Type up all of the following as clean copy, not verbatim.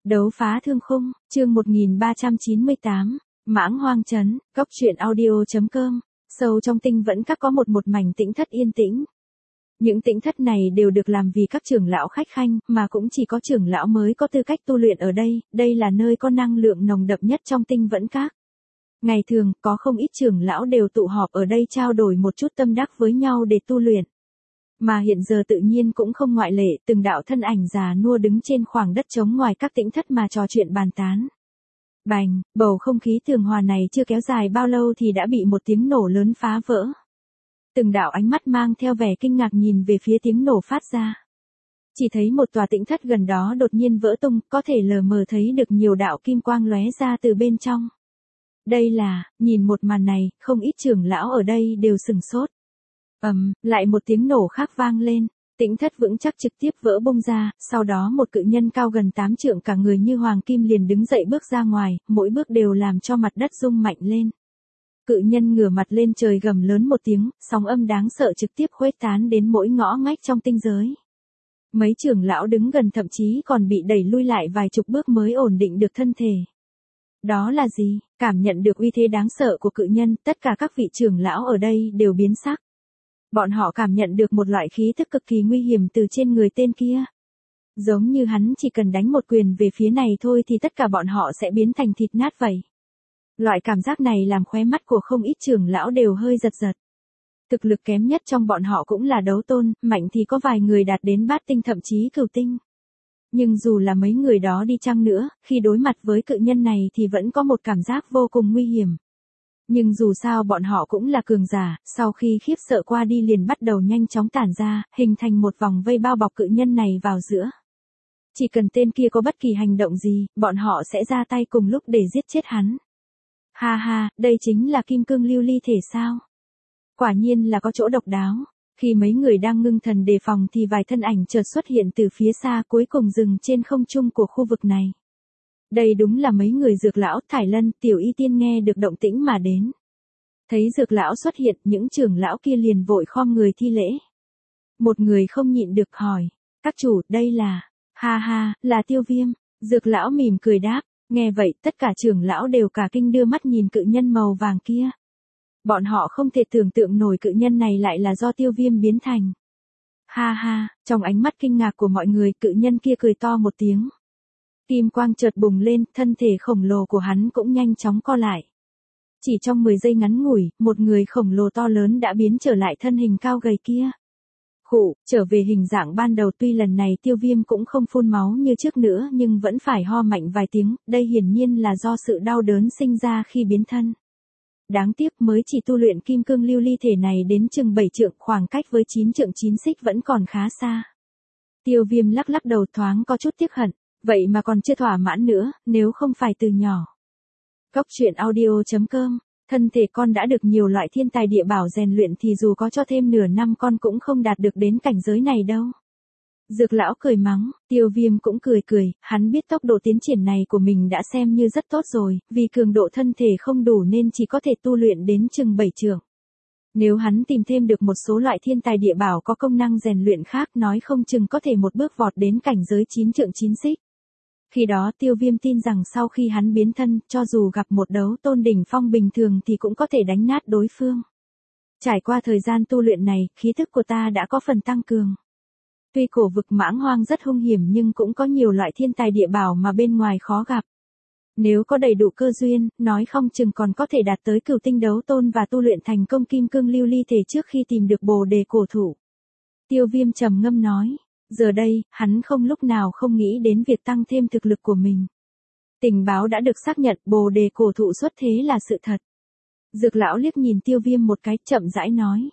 Đấu phá thương khung, chương 1398, Mãng Hoang Trấn, Cốc truyện audio.com. Sâu trong tinh vẫn các có một mảnh tĩnh thất yên tĩnh. Những tĩnh thất này đều được làm vì các trưởng lão khách khanh, mà cũng chỉ có trưởng lão mới có tư cách tu luyện ở đây là nơi có năng lượng nồng đậm nhất trong tinh vẫn các. Ngày thường, có không ít trưởng lão đều tụ họp ở đây trao đổi một chút tâm đắc với nhau để tu luyện. Mà hiện giờ tự nhiên cũng không ngoại lệ, từng đạo thân ảnh già nua đứng trên khoảng đất trống ngoài các tĩnh thất mà trò chuyện bàn tán. Bành, bầu không khí tường hòa này chưa kéo dài bao lâu thì đã bị một tiếng nổ lớn phá vỡ. Từng đạo ánh mắt mang theo vẻ kinh ngạc nhìn về phía tiếng nổ phát ra. Chỉ thấy một tòa tĩnh thất gần đó đột nhiên vỡ tung, có thể lờ mờ thấy được nhiều đạo kim quang lóe ra từ bên trong. Đây là, nhìn một màn này, không ít trưởng lão ở đây đều sừng sốt. Lại một tiếng nổ khác vang lên, tĩnh thất vững chắc trực tiếp vỡ bung ra, sau đó một cự nhân cao gần 8 trượng cả người như hoàng kim liền đứng dậy bước ra ngoài, mỗi bước đều làm cho mặt đất rung mạnh lên. Cự nhân ngửa mặt lên trời gầm lớn một tiếng, sóng âm đáng sợ trực tiếp khuếch tán đến mỗi ngõ ngách trong tinh giới. Mấy trưởng lão đứng gần thậm chí còn bị đẩy lui lại vài chục bước mới ổn định được thân thể. Đó là gì? Cảm nhận được uy thế đáng sợ của cự nhân, tất cả các vị trưởng lão ở đây đều biến sắc. Bọn họ cảm nhận được một loại khí tức cực kỳ nguy hiểm từ trên người tên kia. Giống như hắn chỉ cần đánh một quyền về phía này thôi thì tất cả bọn họ sẽ biến thành thịt nát vậy. Loại cảm giác này làm khóe mắt của không ít trưởng lão đều hơi giật giật. Thực lực kém nhất trong bọn họ cũng là đấu tôn, mạnh thì có vài người đạt đến bát tinh thậm chí cửu tinh. Nhưng dù là mấy người đó đi chăng nữa, khi đối mặt với cự nhân này thì vẫn có một cảm giác vô cùng nguy hiểm. Nhưng dù sao bọn họ cũng là cường giả, sau khi khiếp sợ qua đi liền bắt đầu nhanh chóng tản ra, hình thành một vòng vây bao bọc cự nhân này vào giữa. Chỉ cần tên kia có bất kỳ hành động gì, bọn họ sẽ ra tay cùng lúc để giết chết hắn. Ha ha, đây chính là kim cương lưu ly thể sao? Quả nhiên là có chỗ độc đáo. Khi mấy người đang ngưng thần đề phòng thì vài thân ảnh chợt xuất hiện từ phía xa cuối cùng dừng trên không trung của khu vực này. Đây đúng là mấy người Dược lão, Thải Lân, Tiểu Y Tiên nghe được động tĩnh mà đến. Thấy Dược lão xuất hiện, những trưởng lão kia liền vội khom người thi lễ. Một người không nhịn được hỏi, các chủ, đây là, ha ha, là Tiêu Viêm. Dược lão mỉm cười đáp, nghe vậy tất cả trưởng lão đều cả kinh đưa mắt nhìn cự nhân màu vàng kia. Bọn họ không thể tưởng tượng nổi cự nhân này lại là do Tiêu Viêm biến thành. Ha ha, trong ánh mắt kinh ngạc của mọi người, cự nhân kia cười to một tiếng. Kim quang chợt bùng lên, thân thể khổng lồ của hắn cũng nhanh chóng co lại. Chỉ trong 10 giây ngắn ngủi, một người khổng lồ to lớn đã biến trở lại thân hình cao gầy kia. Khụ, trở về hình dạng ban đầu, tuy lần này Tiêu Viêm cũng không phun máu như trước nữa nhưng vẫn phải ho mạnh vài tiếng, đây hiển nhiên là do sự đau đớn sinh ra khi biến thân. Đáng tiếc mới chỉ tu luyện kim cương lưu ly thể này đến chừng 7 trượng, khoảng cách với 9 trượng 9 xích vẫn còn khá xa. Tiêu Viêm lắc lắc đầu thoáng có chút tiếc hận, vậy mà còn chưa thỏa mãn nữa, nếu không phải từ nhỏ. Cốc truyện audio.com, thân thể con đã được nhiều loại thiên tài địa bảo rèn luyện thì dù có cho thêm nửa năm con cũng không đạt được đến cảnh giới này đâu. Dược lão cười mắng, Tiêu Viêm cũng cười, hắn biết tốc độ tiến triển này của mình đã xem như rất tốt rồi, vì cường độ thân thể không đủ nên chỉ có thể tu luyện đến chừng 7 trượng. Nếu hắn tìm thêm được một số loại thiên tài địa bảo có công năng rèn luyện khác nói không chừng có thể một bước vọt đến cảnh giới 9 trượng 9 xích. Khi đó Tiêu Viêm tin rằng sau khi hắn biến thân, cho dù gặp một đấu tôn đỉnh phong bình thường thì cũng có thể đánh nát đối phương. Trải qua thời gian tu luyện này, khí thức của ta đã có phần tăng cường. Tuy cổ vực Mãng Hoang rất hung hiểm nhưng cũng có nhiều loại thiên tài địa bảo mà bên ngoài khó gặp. Nếu có đầy đủ cơ duyên, nói không chừng còn có thể đạt tới cửu tinh đấu tôn và tu luyện thành công kim cương lưu ly thể trước khi tìm được bồ đề cổ thụ. Tiêu Viêm trầm ngâm nói, giờ đây, hắn không lúc nào không nghĩ đến việc tăng thêm thực lực của mình. Tình báo đã được xác nhận, bồ đề cổ thụ xuất thế là sự thật. Dược lão liếc nhìn Tiêu Viêm một cái, chậm rãi nói.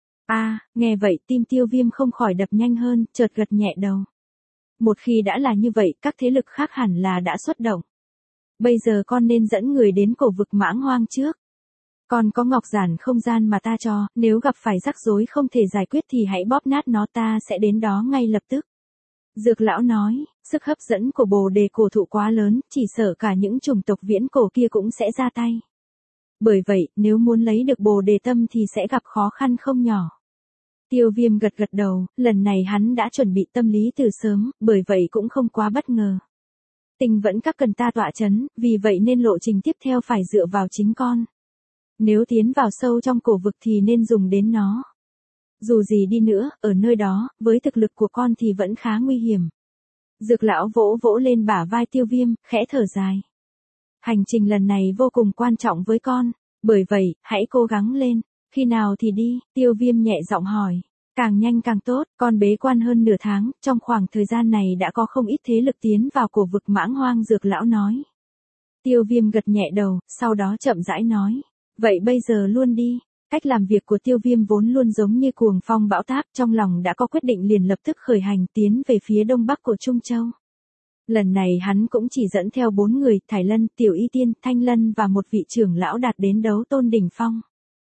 Nghe vậy tim Tiêu Viêm không khỏi đập nhanh hơn, chợt gật nhẹ đầu. Một khi đã là như vậy, các thế lực khác hẳn là đã xuất động. Bây giờ con nên dẫn người đến cổ vực Mãng Hoang trước. Con có ngọc giản không gian mà ta cho, nếu gặp phải rắc rối không thể giải quyết thì hãy bóp nát nó, ta sẽ đến đó ngay lập tức. Dược lão nói, sức hấp dẫn của bồ đề cổ thụ quá lớn, chỉ sợ cả những chủng tộc viễn cổ kia cũng sẽ ra tay. Bởi vậy, nếu muốn lấy được bồ đề tâm thì sẽ gặp khó khăn không nhỏ. Tiêu Viêm gật đầu, lần này hắn đã chuẩn bị tâm lý từ sớm, bởi vậy cũng không quá bất ngờ. Tinh vẫn các cần ta tọa chấn, vì vậy nên lộ trình tiếp theo phải dựa vào chính con. Nếu tiến vào sâu trong cổ vực thì nên dùng đến nó. Dù gì đi nữa, ở nơi đó, với thực lực của con thì vẫn khá nguy hiểm. Dược lão vỗ vỗ lên bả vai Tiêu Viêm, khẽ thở dài. Hành trình lần này vô cùng quan trọng với con, bởi vậy, hãy cố gắng lên. Khi nào thì đi? Tiêu Viêm nhẹ giọng hỏi. Càng nhanh càng tốt, con bế quan hơn nửa tháng, trong khoảng thời gian này đã có không ít thế lực tiến vào cổ vực Mãng Hoang, dược lão nói. Tiêu Viêm gật nhẹ đầu, sau đó chậm rãi nói. Vậy bây giờ luôn đi. Cách làm việc của Tiêu Viêm vốn luôn giống như cuồng phong bão táp, trong lòng đã có quyết định liền lập tức khởi hành tiến về phía đông bắc của Trung Châu. Lần này hắn cũng chỉ dẫn theo 4 người, Thải Lân, Tiểu Y Tiên, Thanh Lân và một vị trưởng lão đạt đến đấu tôn đỉnh phong.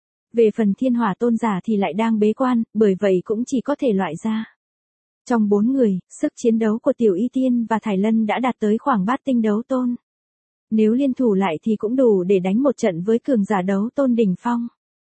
Về phần Thiên Hỏa tôn giả thì lại đang bế quan, bởi vậy cũng chỉ có thể loại ra. Trong 4 người, sức chiến đấu của Tiểu Y Tiên và Thải Lân đã đạt tới khoảng bát tinh đấu tôn. Nếu liên thủ lại thì cũng đủ để đánh một trận với cường giả đấu tôn đỉnh phong.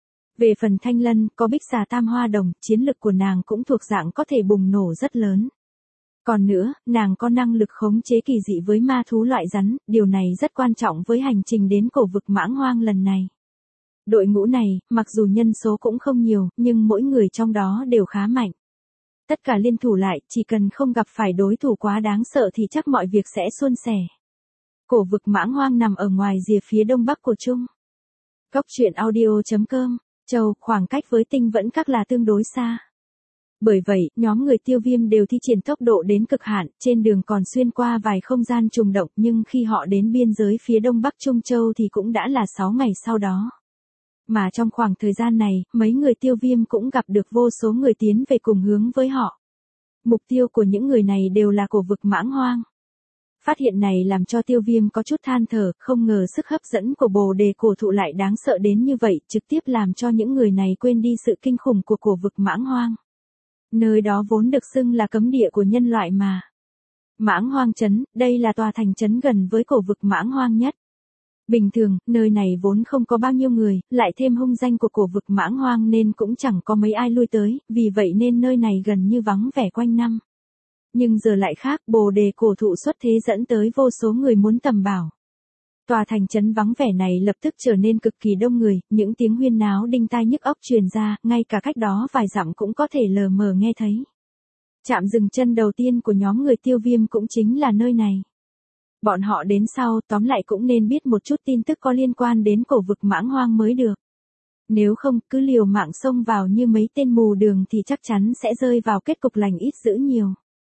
Về phần Thanh Lân, có Bích Xà Tam Hoa Đồng, chiến lực của nàng cũng thuộc dạng có thể bùng nổ rất lớn. Còn nữa, nàng có năng lực khống chế kỳ dị với ma thú loại rắn, điều này rất quan trọng với hành trình đến cổ vực Mãng Hoang lần này. Đội ngũ này, mặc dù nhân số cũng không nhiều, nhưng mỗi người trong đó đều khá mạnh. Tất cả liên thủ lại, chỉ cần không gặp phải đối thủ quá đáng sợ thì chắc mọi việc sẽ suôn sẻ. Cổ vực Mãng Hoang nằm ở ngoài rìa phía đông bắc của Trung Cốc truyện audio.com, Châu, khoảng cách với Tinh Vẫn Các là tương đối xa. Bởi vậy, nhóm người Tiêu Viêm đều thi triển tốc độ đến cực hạn, trên đường còn xuyên qua vài không gian trùng động, nhưng khi họ đến biên giới phía đông bắc Trung Châu thì cũng đã là 6 ngày sau đó. Mà trong khoảng thời gian này, mấy người Tiêu Viêm cũng gặp được vô số người tiến về cùng hướng với họ. Mục tiêu của những người này đều là cổ vực Mãng Hoang. Phát hiện này làm cho Tiêu Viêm có chút than thở, không ngờ sức hấp dẫn của Bồ Đề cổ thụ lại đáng sợ đến như vậy, trực tiếp làm cho những người này quên đi sự kinh khủng của cổ vực Mãng Hoang. Nơi đó vốn được xưng là cấm địa của nhân loại mà. Mãng Hoang Trấn, đây là tòa thành trấn gần với cổ vực Mãng Hoang nhất. Bình thường, nơi này vốn không có bao nhiêu người, lại thêm hung danh của cổ vực Mãng Hoang nên cũng chẳng có mấy ai lui tới, vì vậy nên nơi này gần như vắng vẻ quanh năm. Nhưng giờ lại khác, Bồ Đề cổ thụ xuất thế dẫn tới vô số người muốn tầm bảo. Tòa thành trấn vắng vẻ này lập tức trở nên cực kỳ đông người, những tiếng huyên náo đinh tai nhức óc truyền ra, ngay cả cách đó vài dặm cũng có thể lờ mờ nghe thấy. Trạm dừng chân đầu tiên của nhóm người Tiêu Viêm cũng chính là nơi này. Bọn họ đến sau, tóm lại cũng nên biết một chút tin tức có liên quan đến cổ vực Mãng Hoang mới được. Nếu không, cứ liều mạng xông vào như mấy tên mù đường thì chắc chắn sẽ rơi vào kết cục lành ít dữ nhiều.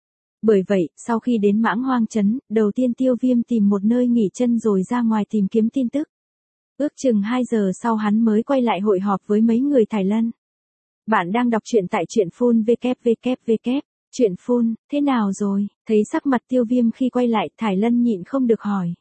Bởi vậy, sau khi đến Mãng Hoang Trấn, đầu tiên Tiêu Viêm tìm một nơi nghỉ chân rồi ra ngoài tìm kiếm tin tức. Ước chừng 2 giờ sau hắn mới quay lại hội họp với mấy người Thải Lân. Bạn đang đọc truyện tại truyện phun www. Truyện phun, thế nào rồi? Thấy sắc mặt Tiêu Viêm khi quay lại, Thải Lân nhịn không được hỏi.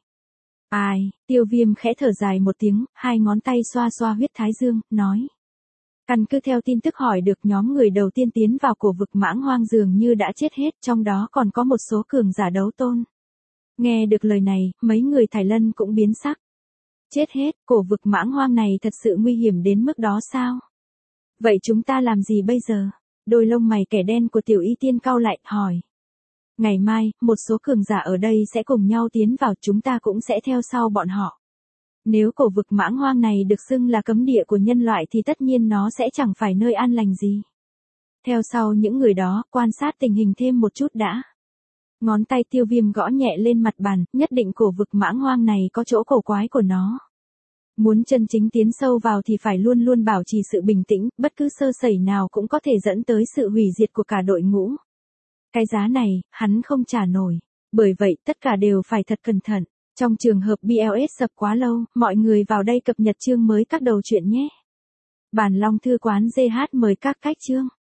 Ai? Tiêu Viêm khẽ thở dài một tiếng, hai ngón tay xoa xoa huyết thái dương, nói. Căn cứ theo tin tức hỏi được, nhóm người đầu tiên tiến vào cổ vực Mãng Hoang dường như đã chết hết, trong đó còn có một số cường giả đấu tôn. Nghe được lời này, mấy người Thải Lân cũng biến sắc. Chết hết, cổ vực Mãng Hoang này thật sự nguy hiểm đến mức đó sao? Vậy chúng ta làm gì bây giờ? Đôi lông mày kẻ đen của Tiểu Y Tiên cau lại, hỏi. Ngày mai, một số cường giả ở đây sẽ cùng nhau tiến vào, chúng ta cũng sẽ theo sau bọn họ. Nếu cổ vực Mãng Hoang này được xưng là cấm địa của nhân loại thì tất nhiên nó sẽ chẳng phải nơi an lành gì. Theo sau những người đó, quan sát tình hình thêm một chút đã. Ngón tay Tiêu Viêm gõ nhẹ lên mặt bàn, nhất định cổ vực Mãng Hoang này có chỗ cổ quái của nó. Muốn chân chính tiến sâu vào thì phải luôn luôn bảo trì sự bình tĩnh, bất cứ sơ sẩy nào cũng có thể dẫn tới sự hủy diệt của cả đội ngũ. Cái giá này, hắn không trả nổi. Bởi vậy, tất cả đều phải thật cẩn thận. Trong trường hợp BLS sập quá lâu, mọi người vào đây cập nhật chương mới các đầu chuyện nhé. Bản Long Thư Quán GH mời các cách chương.